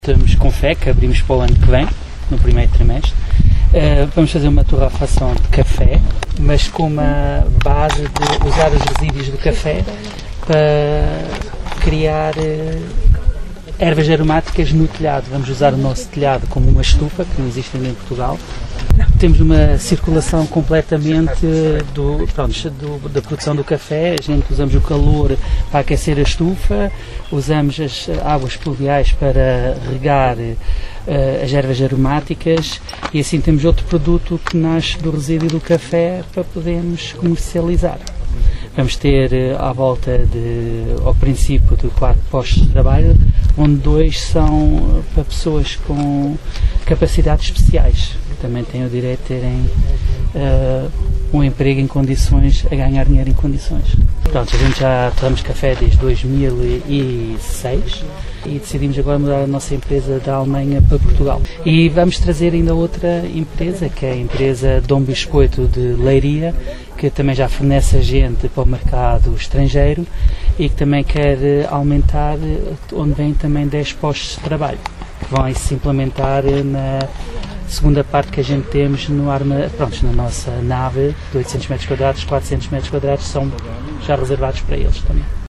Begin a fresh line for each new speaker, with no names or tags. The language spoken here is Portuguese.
Estamos com fé que abrimos para o ano que vem, no primeiro trimestre. Vamos fazer uma torrefação de café, mas com uma base de usar os resíduos do café para criar ervas aromáticas no telhado. Vamos usar o nosso telhado como uma estufa, que não existe ainda em Portugal. Temos uma circulação completamente da produção do café. Usamos o calor para aquecer a estufa, usamos as águas pluviais para regar as ervas aromáticas e assim temos outro produto que nasce do resíduo do café para podermos comercializar. Vamos ter ao princípio de 4 postos de trabalho, onde 2 são para pessoas com capacidades especiais, que também têm o direito de terem um emprego em condições, a ganhar dinheiro em condições. Pronto, a gente já torramos café desde 2006 e decidimos agora mudar a nossa empresa da Alemanha para Portugal. E vamos trazer ainda outra empresa, que é a empresa Dom Biscoito de Leiria, que também já fornece a gente para o mercado estrangeiro e que também quer aumentar, onde vem também 10 postos de trabalho, que vão se implementar na segunda parte que a gente temos na nossa nave de 800 metros quadrados, 400 metros quadrados são já reservados para eles também.